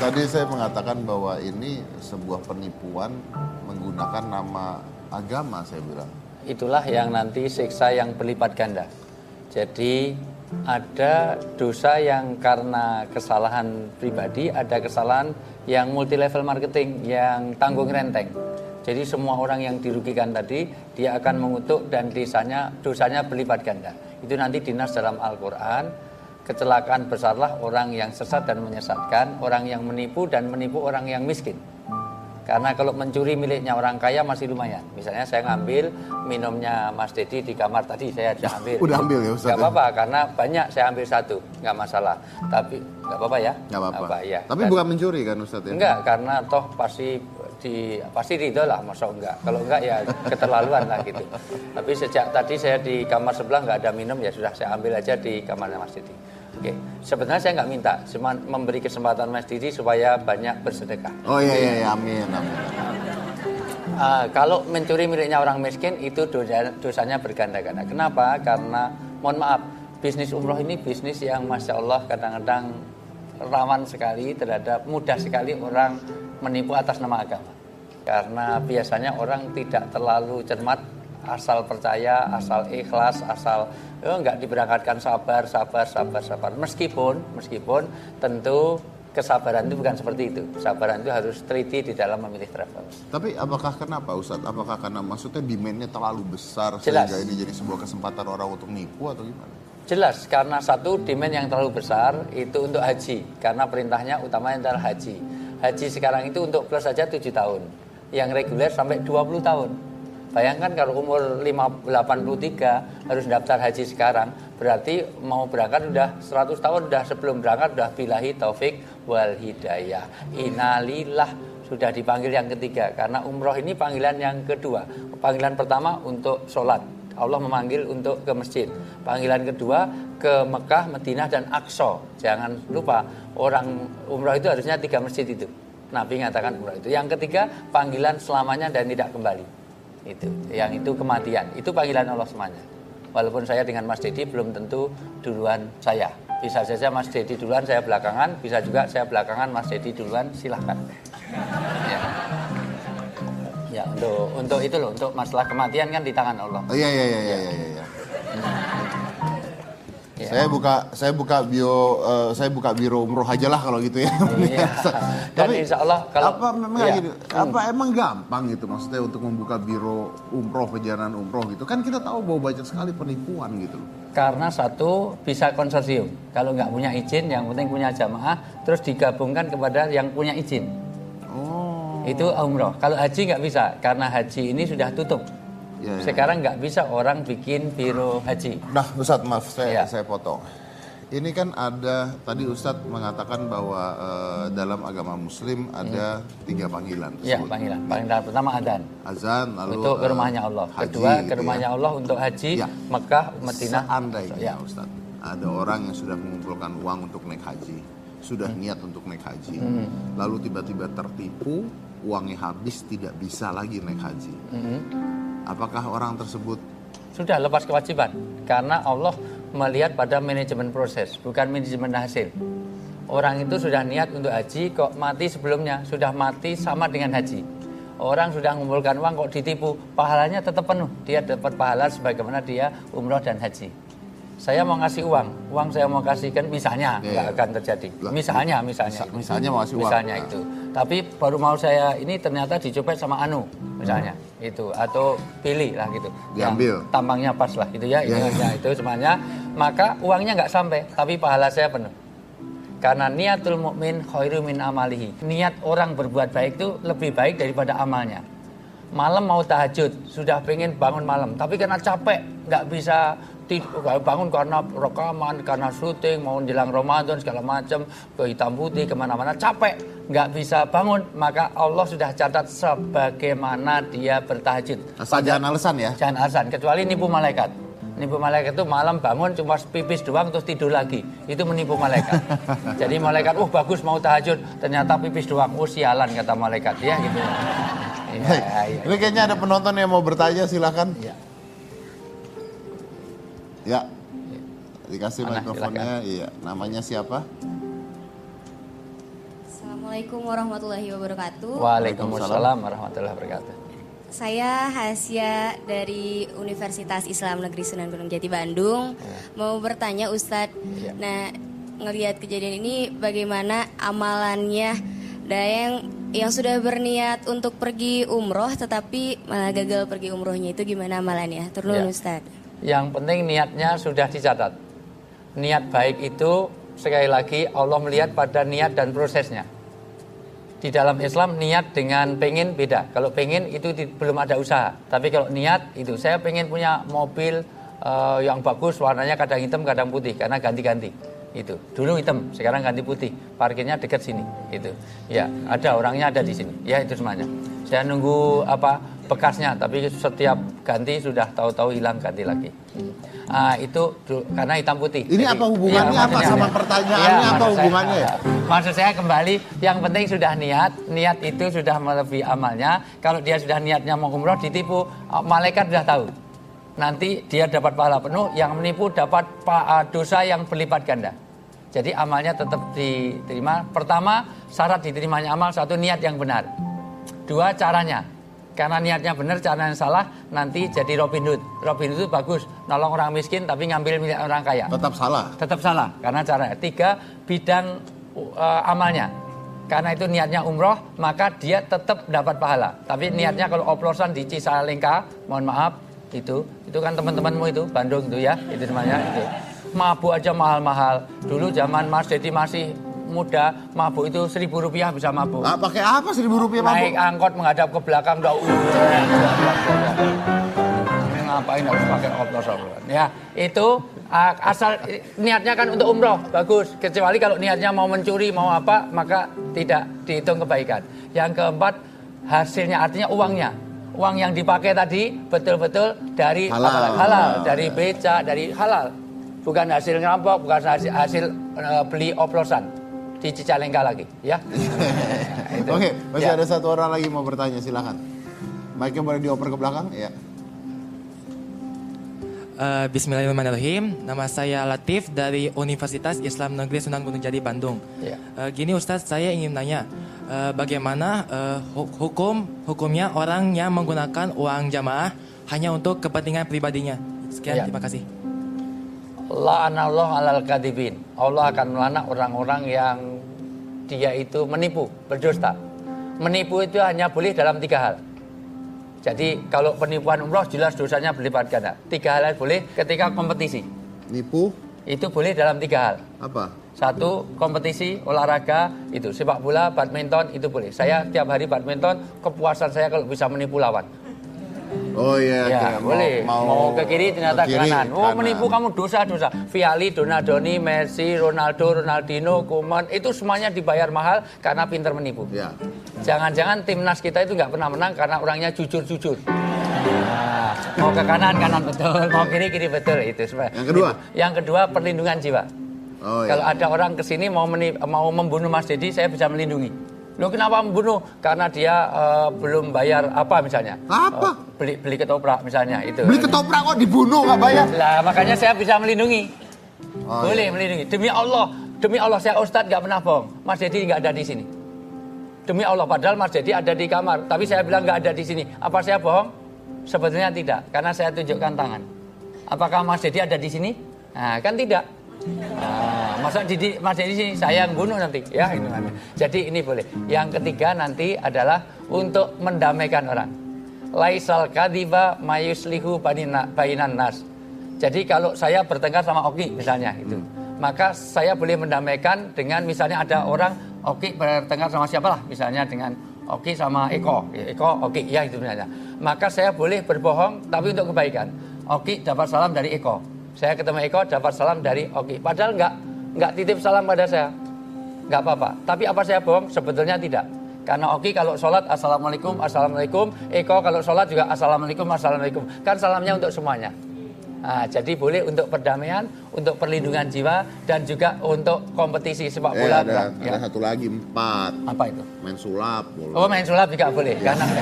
Tadi saya mengatakan bahwa ini sebuah penipuan menggunakan nama agama, saya bilang. Itulah yang nanti siksa yang berlipat ganda. Jadi ada dosa yang karena kesalahan pribadi, ada kesalahan yang multi level marketing, yang tanggung renteng. Jadi semua orang yang dirugikan tadi, dia akan mengutuk dan dosanya berlipat ganda. Itu nanti dinas dalam Al-Quran. Kecelakaan besarlah orang yang sesat dan menyesatkan, orang yang menipu dan menipu orang yang miskin. Karena kalau mencuri miliknya orang kaya masih lumayan. Misalnya saya ngambil minumnya Mas Dedi di kamar tadi, saya sudah ambil. Udah ambil ya Ustaz? Gak apa-apa, karena banyak saya ambil satu, gak masalah. Tapi gak apa-apa ya? Gak apa-apa. Ya. Tapi bukan mencuri kan Ustaz ya? Enggak, karena toh pasti ridho lah, masa enggak. Kalau enggak ya keterlaluan lah gitu. Tapi sejak tadi saya di kamar sebelah nggak ada minum, ya sudah saya ambil aja di kamarnya Mas Didi. Oke, sebenarnya saya nggak minta, cuma memberi kesempatan Mas Didi supaya banyak bersedekah. Oh iya, amin. Kalau mencuri miliknya orang miskin itu dosanya berganda-ganda. Kenapa? Karena mohon maaf, bisnis umroh ini bisnis yang Masya Allah kadang-kadang rawan sekali terhadap, mudah sekali orang menipu atas nama agama. Karena biasanya orang tidak terlalu cermat, asal percaya, asal ikhlas, asal nggak diberangkatkan sabar. Meskipun tentu kesabaran itu bukan seperti itu. Kesabaran itu harus teliti di dalam memilih travel. Tapi apakah kenapa Ustadz? Apakah karena maksudnya demand-nya terlalu besar Jelas. Sehingga ini jadi sebuah kesempatan orang untuk nipu atau gimana? Jelas, karena satu demand yang terlalu besar itu untuk haji. Karena perintahnya utamanya adalah haji. Haji sekarang itu untuk plus saja 7 tahun. Yang reguler sampai 20 tahun. Bayangkan kalau umur 83 harus daftar haji sekarang, berarti mau berangkat udah 100 tahun, udah sebelum berangkat udah billahi taufik wal hidayah. Innalillah, sudah dipanggil yang ketiga. Karena umroh ini panggilan yang kedua. Panggilan pertama untuk sholat. Allah memanggil untuk ke masjid. Panggilan kedua ke Mekah, Madinah, dan Aqsa. Jangan lupa, orang umroh itu harusnya 3 masjid itu. Nabi mengatakan umroh itu. Yang ketiga, panggilan selamanya dan tidak kembali. Itu, yang itu kematian. Itu panggilan Allah semuanya. Walaupun saya dengan Mas Dedi belum tentu duluan saya. Bisa saja Mas Dedi duluan, saya belakangan. Bisa juga saya belakangan, Mas Dedi duluan. Silahkan. Ya, untuk itu loh, untuk masalah kematian kan di tangan Allah. Oh, iya. Ya. Saya buka biro umroh aja lah kalau gitu ya. Iya. Dan Tapi insya Allah kalau emang gampang gitu maksudnya untuk membuka biro umroh, perjalanan umroh gitu kan kita tahu bahwa banyak sekali penipuan gitu loh. Karena satu bisa konsorsium. Kalau nggak punya izin, yang penting punya jamaah, terus digabungkan kepada yang punya izin. Itu umroh. Kalau haji nggak bisa, karena haji ini sudah tutup. Ya. Sekarang nggak bisa orang bikin biro haji. Nah, Ustadz maaf saya potong. Ini kan ada tadi Ustadz mengatakan bahwa dalam agama Muslim ada 3 panggilan. Iya, panggilan. Panggilan pertama azan, lalu untuk ke rumahnya Allah. Kedua ke rumahnya Allah untuk haji, Mekah, Madinah. Seandainya Ustadz ada orang yang sudah mengumpulkan uang untuk naik haji, sudah niat untuk naik haji, lalu tiba-tiba tertipu, uangnya habis, tidak bisa lagi naik haji. Apakah orang tersebut sudah lepas kewajiban? Karena Allah melihat pada manajemen proses, bukan manajemen hasil. Orang itu sudah niat untuk haji, kok mati sebelumnya, sudah mati sama dengan haji. Orang sudah mengumpulkan uang, kok ditipu, pahalanya tetap penuh. Dia dapat pahala sebagaimana dia umroh dan haji. Saya mau ngasih uang saya mau kasihkan, misalnya nggak akan terjadi. Misalnya mau kasih uang. Misalnya itu. Tapi baru mau saya ini ternyata dicopet sama Anu, misalnya itu, atau pilih lah gitu. Diambil. Yang tampangnya pas lah gitu ya, itu semuanya. Maka uangnya nggak sampai, tapi pahala saya penuh. Karena niatul mukmin khairu min amalihi. Niat orang berbuat baik itu lebih baik daripada amalnya. Malam mau tahajud, sudah pengen bangun malam, tapi karena capek, nggak bisa bangun karena rekaman, karena syuting, mau jelang Ramadan segala macam, ke hitam putih kemana-mana, capek, nggak bisa bangun, maka Allah sudah catat sebagaimana dia bertahajud. Jangan alasan ya? Jangan alasan, kecuali nipu malaikat. Nipu malaikat itu malam bangun cuma pipis doang terus tidur lagi, itu menipu malaikat. Jadi malaikat, bagus mau tahajud, ternyata pipis doang, sialan kata malaikat ya gitu. Ya. Ini kayaknya ada penonton yang mau bertanya, silakan. Ya, dikasih mikrofonnya. Iya, namanya siapa? Assalamualaikum warahmatullahi wabarakatuh. Waalaikumsalam warahmatullahi wabarakatuh. Saya Hasya dari Universitas Islam Negeri Sunan Gunung Jati Bandung. Mau bertanya Ustadz, nah ngelihat kejadian ini bagaimana amalannya dan yang sudah berniat untuk pergi umroh tetapi malah gagal pergi umrohnya, itu gimana amalannya? Turun Ustadz. Yang penting niatnya sudah dicatat. Niat baik itu sekali lagi Allah melihat pada niat dan prosesnya. Di dalam Islam niat dengan pengen beda. Kalau pengen itu belum ada usaha. Tapi kalau niat itu saya pengen punya mobil yang bagus, warnanya kadang hitam kadang putih karena ganti-ganti. Itu dulu hitam, sekarang ganti putih. Parkirnya dekat sini. Itu ya ada orangnya ada di sini. Ya itu semuanya. Saya nunggu bekasnya, tapi setiap ganti sudah tahu-tahu hilang ganti lagi. Itu karena hitam putih. Ini jadi, apa hubungannya apa sama pertanyaannya apa hubungannya ya? Maksud saya kembali, yang penting sudah niat itu sudah melebihi amalnya. Kalau dia sudah niatnya mau umroh ditipu, malaikat sudah tahu. Nanti dia dapat pahala penuh, yang menipu dapat dosa yang berlipat ganda. Jadi amalnya tetap diterima. Pertama, syarat diterimanya amal satu niat yang benar. Dua, caranya. Karena niatnya benar, caranya salah, nanti jadi Robin Hood. Robin Hood itu bagus, nolong orang miskin tapi ngambil milik orang kaya. Tetap salah. Tetap salah, karena caranya. Tiga, bidang amalnya. Karena itu niatnya umroh, maka dia tetap dapat pahala. Tapi niatnya kalau oplosan di Cicalengka, mohon maaf, itu kan teman-temanmu itu, Bandung itu ya, itu namanya itu. Mabuk aja mahal-mahal. Dulu zaman Mas Dedi masih muda, mabuk itu Rp1.000 bisa mabuk. Pakai apa Rp1.000 mabuk? Naik angkot menghadap ke belakang udah ngapain harus pakai oplos-oplosan. Ya, itu asal niatnya kan untuk umroh, bagus. Kecuali kalau niatnya mau mencuri, mau apa, maka tidak dihitung kebaikan. Yang keempat, hasilnya artinya uangnya. Uang yang dipakai tadi betul-betul dari halal, dari beca, dari halal. Bukan hasil ngerampok, bukan hasil beli oplosan di Cicalengka lagi, ya. Oke, masih ada satu orang lagi mau bertanya, silakan. Mic-nya boleh dioper ke belakang, ya. Bismillahirrahmanirrahim. Nama saya Latif dari Universitas Islam Negeri Sunan Gunung Jati Bandung. Ya. Gini Ustadz, saya ingin nanya, bagaimana hukumnya orang yang menggunakan uang jamaah hanya untuk kepentingan pribadinya? Sekian, terima kasih. La'anallahu alal kadhibin. Allah akan melaknat orang-orang yang dia itu menipu, berdusta. Menipu itu hanya boleh dalam 3 hal. Jadi kalau penipuan umroh jelas dosanya berlipat ganda. 3 hal boleh ketika kompetisi. Nipu? Itu boleh dalam 3 hal. Apa? 1, kompetisi olahraga, itu sepak bola, badminton, itu boleh. Saya tiap hari badminton, kepuasan saya kalau bisa menipu lawan. Oh iya, ya, boleh. Mau ke kiri ternyata ke kanan. Oh, menipu kamu dosa-dosa. Viali, Donadoni, Messi, Ronaldo, Ronaldinho, Koeman, itu semuanya dibayar mahal karena pintar menipu. Ya. Jangan-jangan timnas kita itu nggak pernah menang karena orangnya jujur-jujur. Nah, mau ke kanan betul, mau kiri betul, itu sebenarnya. Yang kedua? Yang kedua, perlindungan jiwa. Oh, iya. Kalau ada orang kesini mau membunuh Mas Dedi, saya bisa melindungi. Loh kenapa membunuh? Karena dia belum bayar apa misalnya? Apa? Beli ketoprak misalnya itu. Beli ketoprak kok dibunuh nggak bayar? Lah makanya saya bisa melindungi. Boleh iya. melindungi. Demi Allah saya Ustadz nggak pernah bohong. Mas Dedi nggak ada di sini. Demi Allah, padahal Mas Dedi ada di kamar, tapi saya bilang nggak ada di sini. Apa saya bohong? Sebetulnya tidak, karena saya tunjukkan tangan. Apakah Mas Dedi ada di sini? Nah, kan tidak. Nah, masa Mas Dedi sini saya yang bunuh nanti, ya ini mana. Jadi ini boleh. Yang ketiga nanti adalah untuk mendamaikan orang. Laisal kadhiba mayuslihu bainan nas. Jadi kalau saya bertengkar sama Oki misalnya itu, maka saya boleh mendamaikan dengan misalnya ada orang Oki bertengkar sama siapalah, misalnya dengan Oki sama Eko Oki ya itu misalnya. Maka saya boleh berbohong tapi untuk kebaikan. Oki dapat salam dari Eko. Saya ketemu Eko dapat salam dari Oki. Padahal enggak titip salam pada saya. Enggak apa-apa. Tapi apa saya bohong? Sebetulnya tidak. Karena Oki kalau sholat assalamualaikum, assalamualaikum. Eko kalau sholat juga assalamualaikum, assalamualaikum. Kan salamnya untuk semuanya. Nah, jadi boleh untuk perdamaian, untuk perlindungan jiwa, dan juga untuk kompetisi sepak bola. Ada satu lagi 4. Apa itu? Main sulap. Boleh. Oh, main sulap juga boleh. Ya. Karena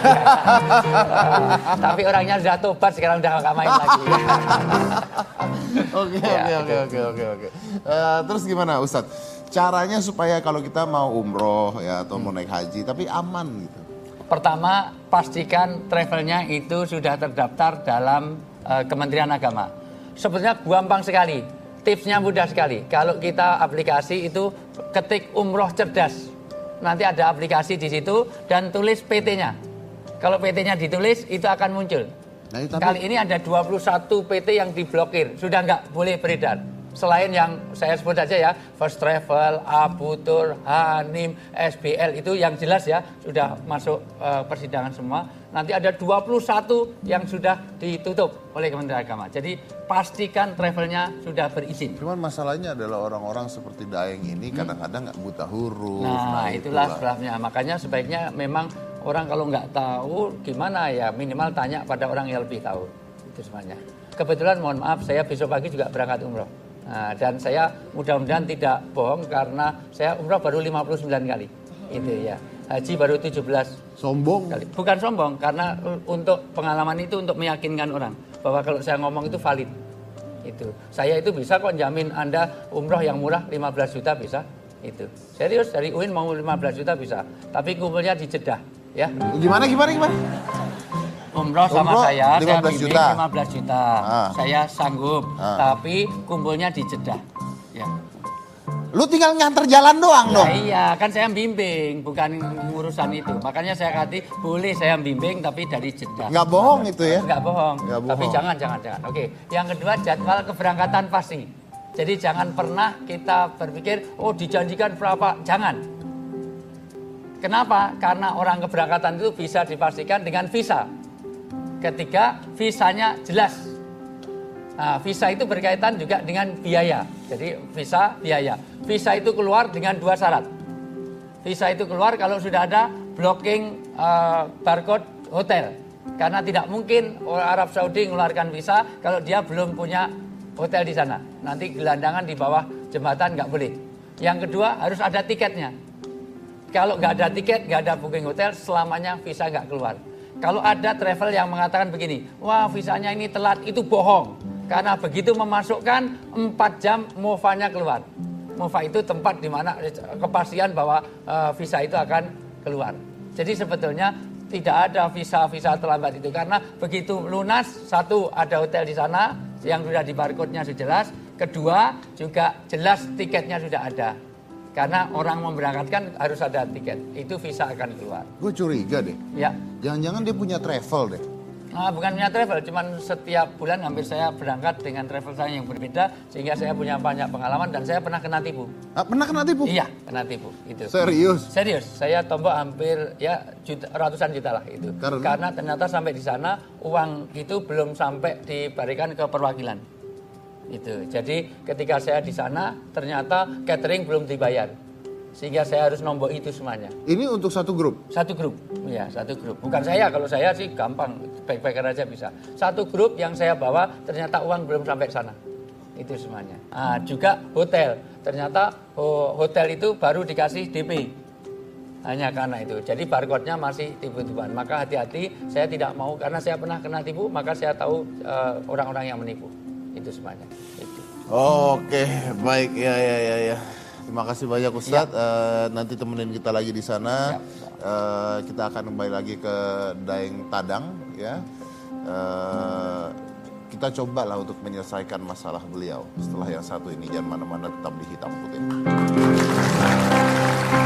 tapi orangnya sudah tobat, sekarang udah nggak main lagi. Oke. Terus gimana Ustadz? caranya supaya kalau kita mau umroh ya atau mau naik haji tapi aman gitu. Pertama, pastikan travelnya itu sudah terdaftar dalam Kementerian Agama. Sebetulnya gampang sekali, tipsnya mudah sekali. Kalau kita aplikasi itu ketik umroh cerdas, nanti ada aplikasi di situ dan tulis PT-nya. Kalau PT-nya ditulis itu akan muncul. Nah, tapi... Kali ini ada 21 PT yang diblokir, sudah nggak boleh beredar. Selain yang saya sebut saja ya, First Travel, Abu Tur, Hanim, SBL itu yang jelas ya sudah masuk persidangan semua. Nanti ada 21 yang sudah ditutup oleh Kementerian Agama. Jadi pastikan travelnya sudah berizin. Cuman masalahnya adalah orang-orang seperti Daeng ini kadang-kadang nggak buta huruf. Nah itulah sebabnya. Makanya sebaiknya memang orang kalau nggak tahu gimana ya minimal tanya pada orang yang lebih tahu. Itu semuanya. Kebetulan mohon maaf saya besok pagi juga berangkat umroh. Nah, dan saya mudah-mudahan tidak bohong karena saya umroh baru 59 kali. Itu ya. Haji baru 17 sombong kali. Bukan sombong karena untuk pengalaman itu untuk meyakinkan orang bahwa kalau saya ngomong itu valid. Itu. Saya itu bisa kok jamin Anda umroh yang murah 15 juta bisa. Itu. Serius dari UIN mau 15 juta bisa. Tapi kumpulnya di Jeddah ya. Gimana? Umroh sama saya 15 bimbing juta. 15 juta. Saya sanggup, tapi kumpulnya di Jeddah. Ya. Lu tinggal nganter jalan doang dong. Iya, kan saya bimbing, bukan urusan itu. Makanya saya kata boleh saya bimbing tapi dari Jeddah. Nggak bohong itu ya? Nggak bohong. Nggak bohong. Tapi jangan. Oke. Yang kedua jadwal keberangkatan pasti. Jadi jangan pernah kita berpikir, oh dijanjikan berapa. Jangan. Kenapa? Karena orang keberangkatan itu bisa dipastikan dengan visa. Ketika visanya jelas. Nah, visa itu berkaitan juga dengan biaya. Jadi visa, biaya. Visa itu keluar dengan 2 syarat. Visa itu keluar kalau sudah ada blocking barcode hotel. Karena tidak mungkin Arab Saudi mengeluarkan visa kalau dia belum punya hotel di sana. Nanti gelandangan di bawah jembatan nggak boleh. Yang kedua harus ada tiketnya. Kalau nggak ada tiket, nggak ada booking hotel, selamanya visa nggak keluar. Kalau ada travel yang mengatakan begini, wah visanya ini telat, itu bohong. Karena begitu memasukkan 4 jam MOVA-nya keluar. MOVA itu tempat di mana kepastian bahwa visa itu akan keluar. Jadi sebetulnya tidak ada visa-visa terlambat itu. Karena begitu lunas, satu ada hotel di sana yang sudah di barcode-nya sudah jelas. Kedua juga jelas tiketnya sudah ada. Karena orang memberangkatkan harus ada tiket. Itu visa akan keluar. Gue curiga deh. Ya. Jangan-jangan dia punya travel deh. Nah, bukan punya travel, cuman setiap bulan hampir saya berangkat dengan travel saya yang berbeda. Sehingga saya punya banyak pengalaman dan saya pernah kena tipu. Pernah kena tipu? Iya, kena tipu. Itu. Serius? Serius. Saya tombok hampir ya ratusan juta lah itu. Karena ternyata sampai di sana uang itu belum sampai diberikan ke perwakilan. Itu. Jadi ketika saya di sana ternyata catering belum dibayar. Sehingga saya harus nombok itu semuanya. Ini untuk satu grup? Satu grup. Ya, satu grup. Bukan saya, kalau saya sih gampang, baik-baik aja bisa. Satu grup yang saya bawa ternyata uang belum sampai sana. Itu semuanya. Juga hotel. Ternyata hotel itu baru dikasih DP. Hanya karena itu. Jadi barcode-nya masih tipu-tipuan. Maka hati-hati, saya tidak mau karena saya pernah kena tipu, maka saya tahu orang-orang yang menipu. Itu semuanya. Itu. Oke, baik ya. Terima kasih banyak Ustadz. Nanti temenin kita lagi di sana. Kita akan kembali lagi ke Daeng Tadang ya. Kita cobalah untuk menyelesaikan masalah beliau setelah yang satu ini. Jangan mana-mana, tetap di Hitam Putih.